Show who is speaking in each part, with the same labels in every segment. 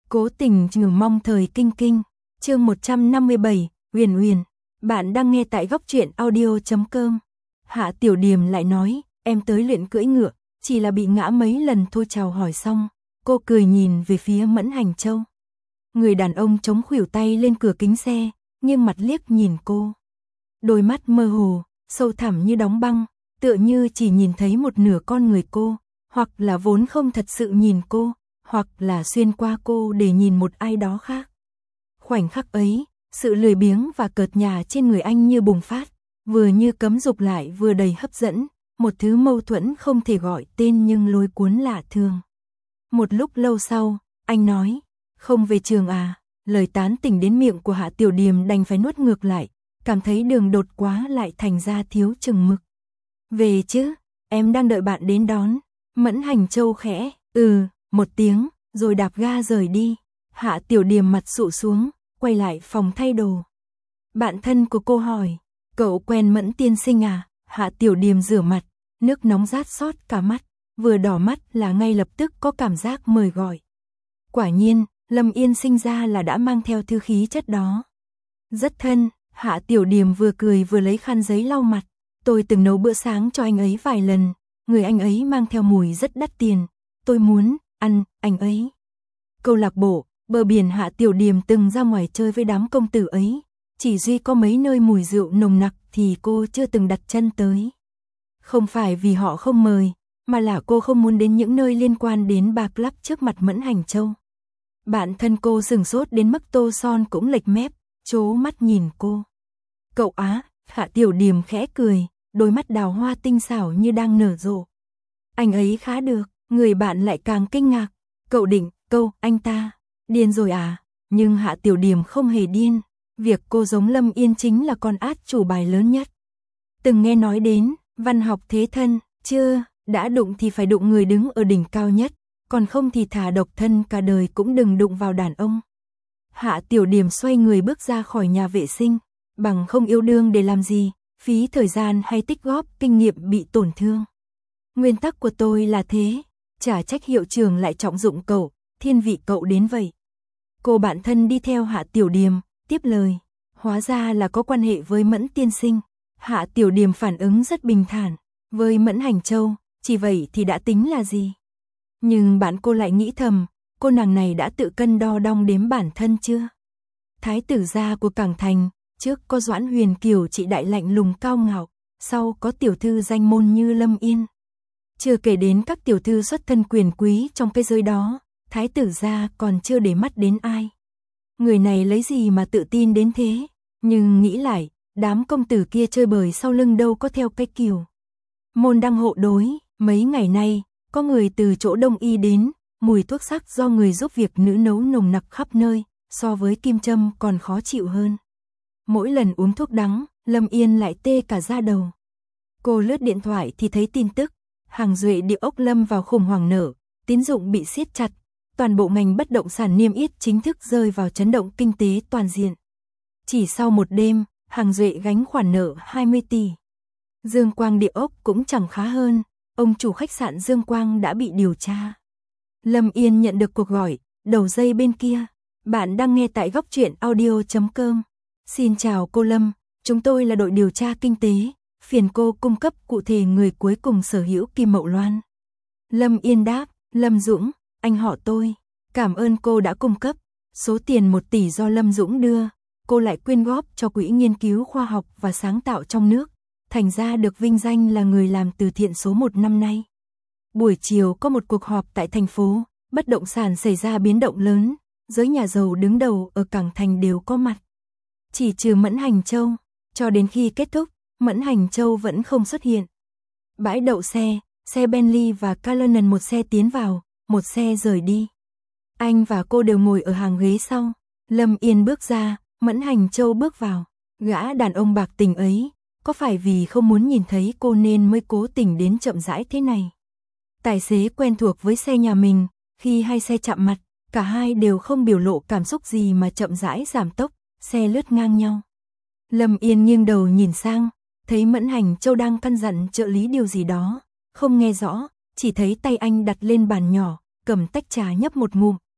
Speaker 1: Cố tình trừ mong thời kinh kinh. Chương 157, Huyền Huyền. Bạn đang nghe tại góc truyện audio.com. Hạ Tiểu Điềm lại nói, em tới luyện cưỡi ngựa, chỉ là bị ngã mấy lần thôi. Chào hỏi xong, cô cười nhìn về phía Mẫn Hành Châu. Người đàn ông chống khuỷu tay lên cửa kính xe, nghiêng mặt liếc nhìn cô. Đôi mắt mơ hồ, sâu thẳm như đóng băng, tựa như chỉ nhìn thấy một nửa con người cô, hoặc là vốn không thật sự nhìn cô, hoặc là xuyên qua cô để nhìn một ai đó khác. Khoảnh khắc ấy, sự lười biếng và cợt nhả trên người anh như bùng phát, vừa như cấm dục lại vừa đầy hấp dẫn, một thứ mâu thuẫn không thể gọi tên nhưng lôi cuốn lạ thường. Một lúc lâu sau, anh nói, không về trường à? Lời tán tỉnh đến miệng của Hạ Tiểu Điềm đành phải nuốt ngược lại, cảm thấy đường đột quá lại thành ra thiếu chừng mực. Về chứ, em đang đợi bạn đến đón. Mẫn Hành Châu khẽ, một tiếng, rồi đạp ga rời đi. Hạ Tiểu Điềm mặt sụ xuống, quay lại phòng thay đồ. Bạn thân của cô hỏi, cậu quen Mẫn tiên sinh à? Hạ Tiểu Điềm rửa mặt, nước nóng rát xót cả mắt, vừa đỏ mắt là ngay lập tức có cảm giác mời gọi. Quả nhiên, Lâm Yên sinh ra là đã mang theo thứ khí chất đó. Rất thân, Hạ Tiểu Điềm vừa cười vừa lấy khăn giấy lau mặt. Tôi từng nấu bữa sáng cho anh ấy vài lần, người anh ấy mang theo mùi rất đắt tiền. Tôi muốn ăn anh ấy. Câu lạc bộ, bờ biển. Hạ Tiểu Điềm từng ra ngoài chơi với đám công tử ấy. Chỉ duy có mấy nơi mùi rượu nồng nặc thì cô chưa từng đặt chân tới. Không phải vì họ không mời, mà là cô không muốn đến những nơi liên quan đến bar club trước mặt Mẫn Hành Châu. Bạn thân cô sửng sốt đến mức tô son cũng lệch mép, trố mắt nhìn cô. Cậu á? Hạ Tiểu Điềm khẽ cười, đôi mắt đào hoa tinh xảo như đang nở rộ. Anh ấy khá được. Người bạn lại càng kinh ngạc. Cậu định câu anh ta điên rồi à? Nhưng Hạ Tiểu Điềm không hề điên. Việc cô giống Lâm Yên chính là con át chủ bài lớn nhất. Từng nghe nói đến văn học thế thân, chưa? Đã đụng thì phải đụng người đứng ở đỉnh cao nhất, còn không thì thà độc thân cả đời cũng đừng đụng vào đàn ông. Hạ Tiểu Điềm xoay người bước ra khỏi nhà vệ sinh. Bằng không yêu đương để làm gì, phí thời gian hay tích góp kinh nghiệm bị tổn thương. Nguyên tắc của tôi là thế, chả trách hiệu trưởng lại trọng dụng cậu, thiên vị cậu đến vậy. Cô bạn thân đi theo Hạ Tiểu Điềm, tiếp lời, hóa ra là có quan hệ với Mẫn tiên sinh. Hạ Tiểu Điềm phản ứng rất bình thản, với Mẫn Hành Châu, chỉ vậy thì đã tính là gì? Nhưng bạn cô lại nghĩ thầm, cô nàng này đã tự cân đo đong đếm bản thân chưa? Thái tử gia của Cảng Thành, trước có Doãn Huyền Kiều chị đại lạnh lùng cao ngạo, sau có tiểu thư danh môn như Lâm Yên. Chưa kể đến các tiểu thư xuất thân quyền quý trong cái giới đó, thái tử gia còn chưa để mắt đến ai. Người này lấy gì mà tự tin đến thế? Nhưng nghĩ lại, đám công tử kia chơi bời sau lưng đâu có theo cái kiểu môn đăng hộ đối. Mấy ngày nay, có người từ chỗ Đông Y đến, mùi thuốc sắc do người giúp việc nữ nấu nồng nặc khắp nơi, so với kim châm còn khó chịu hơn. Mỗi lần uống thuốc đắng, Lâm Yên lại tê cả da đầu. Cô lướt điện thoại thì thấy tin tức, Hàng Duệ Địa ốc lâm vào khủng hoảng nợ, tín dụng bị siết chặt, toàn bộ ngành bất động sản niêm yết chính thức rơi vào chấn động kinh tế toàn diện. Chỉ sau một đêm, Hàng Duệ gánh khoản nợ 20 tỷ. Dương Quang Địa ốc cũng chẳng khá hơn, ông chủ khách sạn Dương Quang đã bị điều tra. Lâm Yên nhận được cuộc gọi, đầu dây bên kia, bạn đang nghe tại góc truyện audio.com. Xin chào cô Lâm, chúng tôi là đội điều tra kinh tế, phiền cô cung cấp cụ thể người cuối cùng sở hữu Kim Mậu Loan. Lâm Yên đáp, Lâm Dũng, anh họ tôi, cảm ơn cô đã cung cấp. Số tiền 1 tỷ do Lâm Dũng đưa, cô lại quyên góp cho Quỹ Nghiên cứu Khoa học và Sáng tạo trong nước, thành ra được vinh danh là người làm từ thiện số 1 năm nay. Buổi chiều có một cuộc họp tại thành phố, bất động sản xảy ra biến động lớn, giới nhà giàu đứng đầu ở Cảng Thành đều có mặt. Chỉ trừ Mẫn Hành Châu, cho đến khi kết thúc, Mẫn Hành Châu vẫn không xuất hiện. Bãi đậu xe Bentley và Cullinan, một xe tiến vào, một xe rời đi. Anh và cô đều ngồi ở hàng ghế sau. Lâm Yên bước ra, Mẫn Hành Châu bước vào. Gã đàn ông bạc tình ấy, có phải vì không muốn nhìn thấy cô nên mới cố tình đến chậm rãi thế này? Tài xế quen thuộc với xe nhà mình, khi hai xe chạm mặt, cả hai đều không biểu lộ cảm xúc gì mà chậm rãi giảm tốc, xe lướt ngang nhau. Lâm Yên nghiêng đầu nhìn sang, thấy Mẫn Hành Châu đang căn dặn trợ lý điều gì đó, không nghe rõ, chỉ thấy tay anh đặt lên bàn nhỏ, cầm tách trà nhấp một ngụm.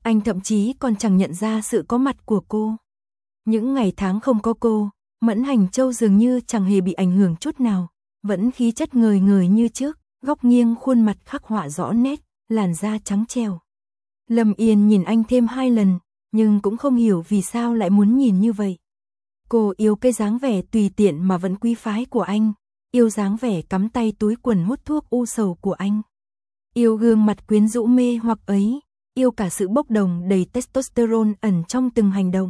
Speaker 1: Anh thậm chí còn chẳng nhận ra sự có mặt của cô. Những ngày tháng không có cô, Mẫn Hành Châu dường như chẳng hề bị ảnh hưởng chút nào, vẫn khí chất ngời ngời như trước, góc nghiêng khuôn mặt khắc họa rõ nét, làn da trắng trẻo. Lâm Yên nhìn anh thêm 2 lần, nhưng cũng không hiểu vì sao lại muốn nhìn như vậy. Cô yêu cái dáng vẻ tùy tiện mà vẫn quý phái của anh, yêu dáng vẻ cắm tay túi quần hút thuốc u sầu của anh. Yêu gương mặt quyến rũ mê hoặc ấy, yêu cả sự bốc đồng đầy testosterone ẩn trong từng hành động.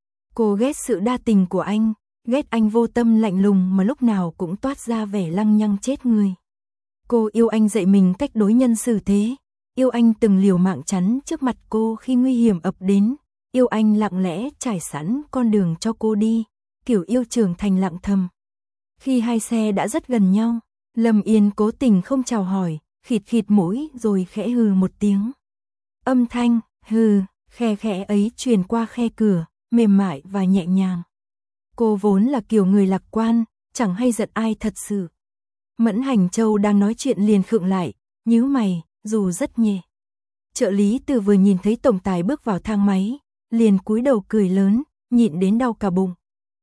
Speaker 1: Cô ghét sự đa tình của anh, ghét anh vô tâm lạnh lùng mà lúc nào cũng toát ra vẻ lăng nhăng chết người. Cô yêu anh dạy mình cách đối nhân xử thế, yêu anh từng liều mạng chắn trước mặt cô khi nguy hiểm ập đến, yêu anh lặng lẽ trải sẵn con đường cho cô đi, kiểu yêu trưởng thành lặng thầm. Khi hai xe đã rất gần nhau, Lâm Yên cố tình không chào hỏi, khịt khịt mũi rồi khẽ hừ một tiếng. Âm thanh hừ khe khẽ ấy truyền qua khe cửa, mềm mại và nhẹ nhàng. Cô vốn là kiểu người lạc quan, chẳng hay giận ai thật sự. Mẫn Hành Châu đang nói chuyện liền khựng lại, nhíu mày, dù rất nhẹ. Trợ lý Từ vừa nhìn thấy tổng tài bước vào thang máy, liền cúi đầu cười lớn, nhịn đến đau cả bụng.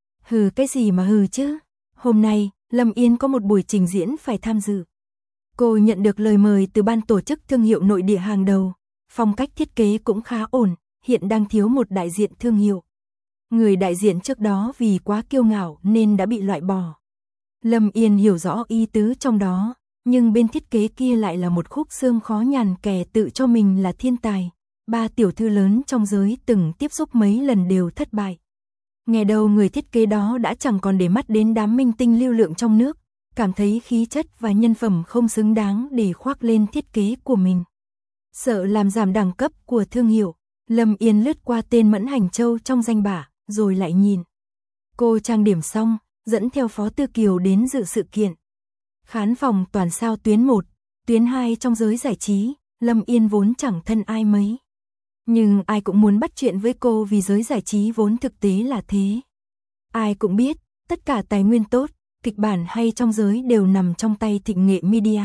Speaker 1: Hừ cái gì mà hừ chứ? Hôm nay, Lâm Yên có một buổi trình diễn phải tham dự. Cô nhận được lời mời từ ban tổ chức thương hiệu nội địa hàng đầu, phong cách thiết kế cũng khá ổn, hiện đang thiếu một đại diện thương hiệu. Người đại diện trước đó vì quá kiêu ngạo nên đã bị loại bỏ. Lâm Yên hiểu rõ ý tứ trong đó, nhưng bên thiết kế kia lại là một khúc xương khó nhằn kẻ tự cho mình là thiên tài. 3 tiểu thư lớn trong giới từng tiếp xúc mấy lần đều thất bại. Nghe đầu người thiết kế đó đã chẳng còn để mắt đến đám minh tinh lưu lượng trong nước, cảm thấy khí chất và nhân phẩm không xứng đáng để khoác lên thiết kế của mình. Sợ làm giảm đẳng cấp của thương hiệu, Lâm Yên lướt qua tên Mẫn Hành Châu trong danh bạ, rồi lại nhìn. Cô trang điểm xong, dẫn theo Phó Tư Kiều đến dự sự kiện. Khán phòng toàn sao tuyến 1, tuyến 2 trong giới giải trí, Lâm Yên vốn chẳng thân ai mấy. Nhưng ai cũng muốn bắt chuyện với cô vì giới giải trí vốn thực tế là thế. Ai cũng biết, tất cả tài nguyên tốt, kịch bản hay trong giới đều nằm trong tay Thịnh Nghệ Media.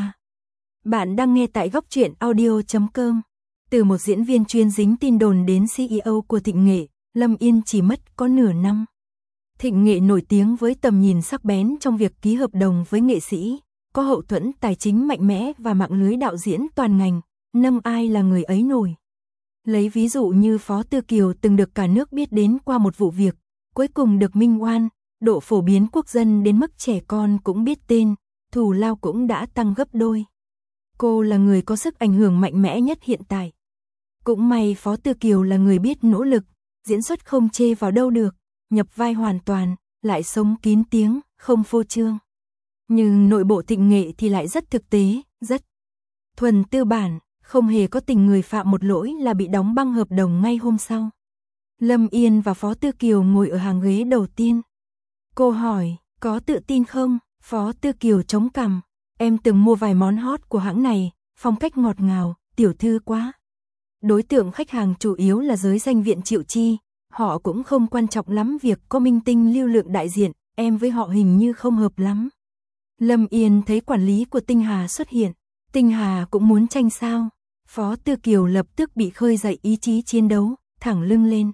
Speaker 1: Bạn đang nghe tại góc truyện audio.com. Từ một diễn viên chuyên dính tin đồn đến CEO của Thịnh Nghệ, Lâm Yên chỉ mất có nửa năm. Thịnh Nghệ nổi tiếng với tầm nhìn sắc bén trong việc ký hợp đồng với nghệ sĩ, có hậu thuẫn tài chính mạnh mẽ và mạng lưới đạo diễn toàn ngành, nâng ai là người ấy nổi. Lấy ví dụ như Phó Tư Kiều từng được cả nước biết đến qua một vụ việc, cuối cùng được minh oan, độ phổ biến quốc dân đến mức trẻ con cũng biết tên, thù lao cũng đã tăng gấp đôi. Cô là người có sức ảnh hưởng mạnh mẽ nhất hiện tại. Cũng may Phó Tư Kiều là người biết nỗ lực, diễn xuất không chê vào đâu được, nhập vai hoàn toàn, lại sống kín tiếng, không phô trương. Nhưng nội bộ Thịnh Nghệ thì lại rất thực tế, rất thuần tư bản, không hề có tình người phạm một lỗi là bị đóng băng hợp đồng ngay hôm sau. Lâm Yên và Phó Tư Kiều ngồi ở hàng ghế đầu tiên. Cô hỏi, có tự tin không? Phó Tư Kiều chống cằm, em từng mua vài món hot của hãng này, phong cách ngọt ngào, tiểu thư quá. Đối tượng khách hàng chủ yếu là giới danh viện Triệu Chi, họ cũng không quan trọng lắm việc có minh tinh lưu lượng đại diện, em với họ hình như không hợp lắm. Lâm Yên thấy quản lý của Tinh Hà xuất hiện, Tinh Hà cũng muốn tranh sao? Phó Tư Kiều lập tức bị khơi dậy ý chí chiến đấu, thẳng lưng lên.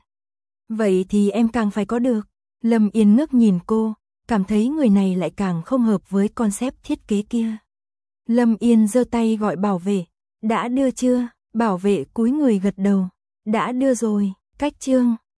Speaker 1: Vậy thì em càng phải có được. Lâm Yên ngước nhìn cô, cảm thấy người này lại càng không hợp với concept thiết kế kia. Lâm Yên giơ tay gọi bảo vệ, đã đưa chưa? Bảo vệ cúi người gật đầu, đã đưa rồi, cách chương.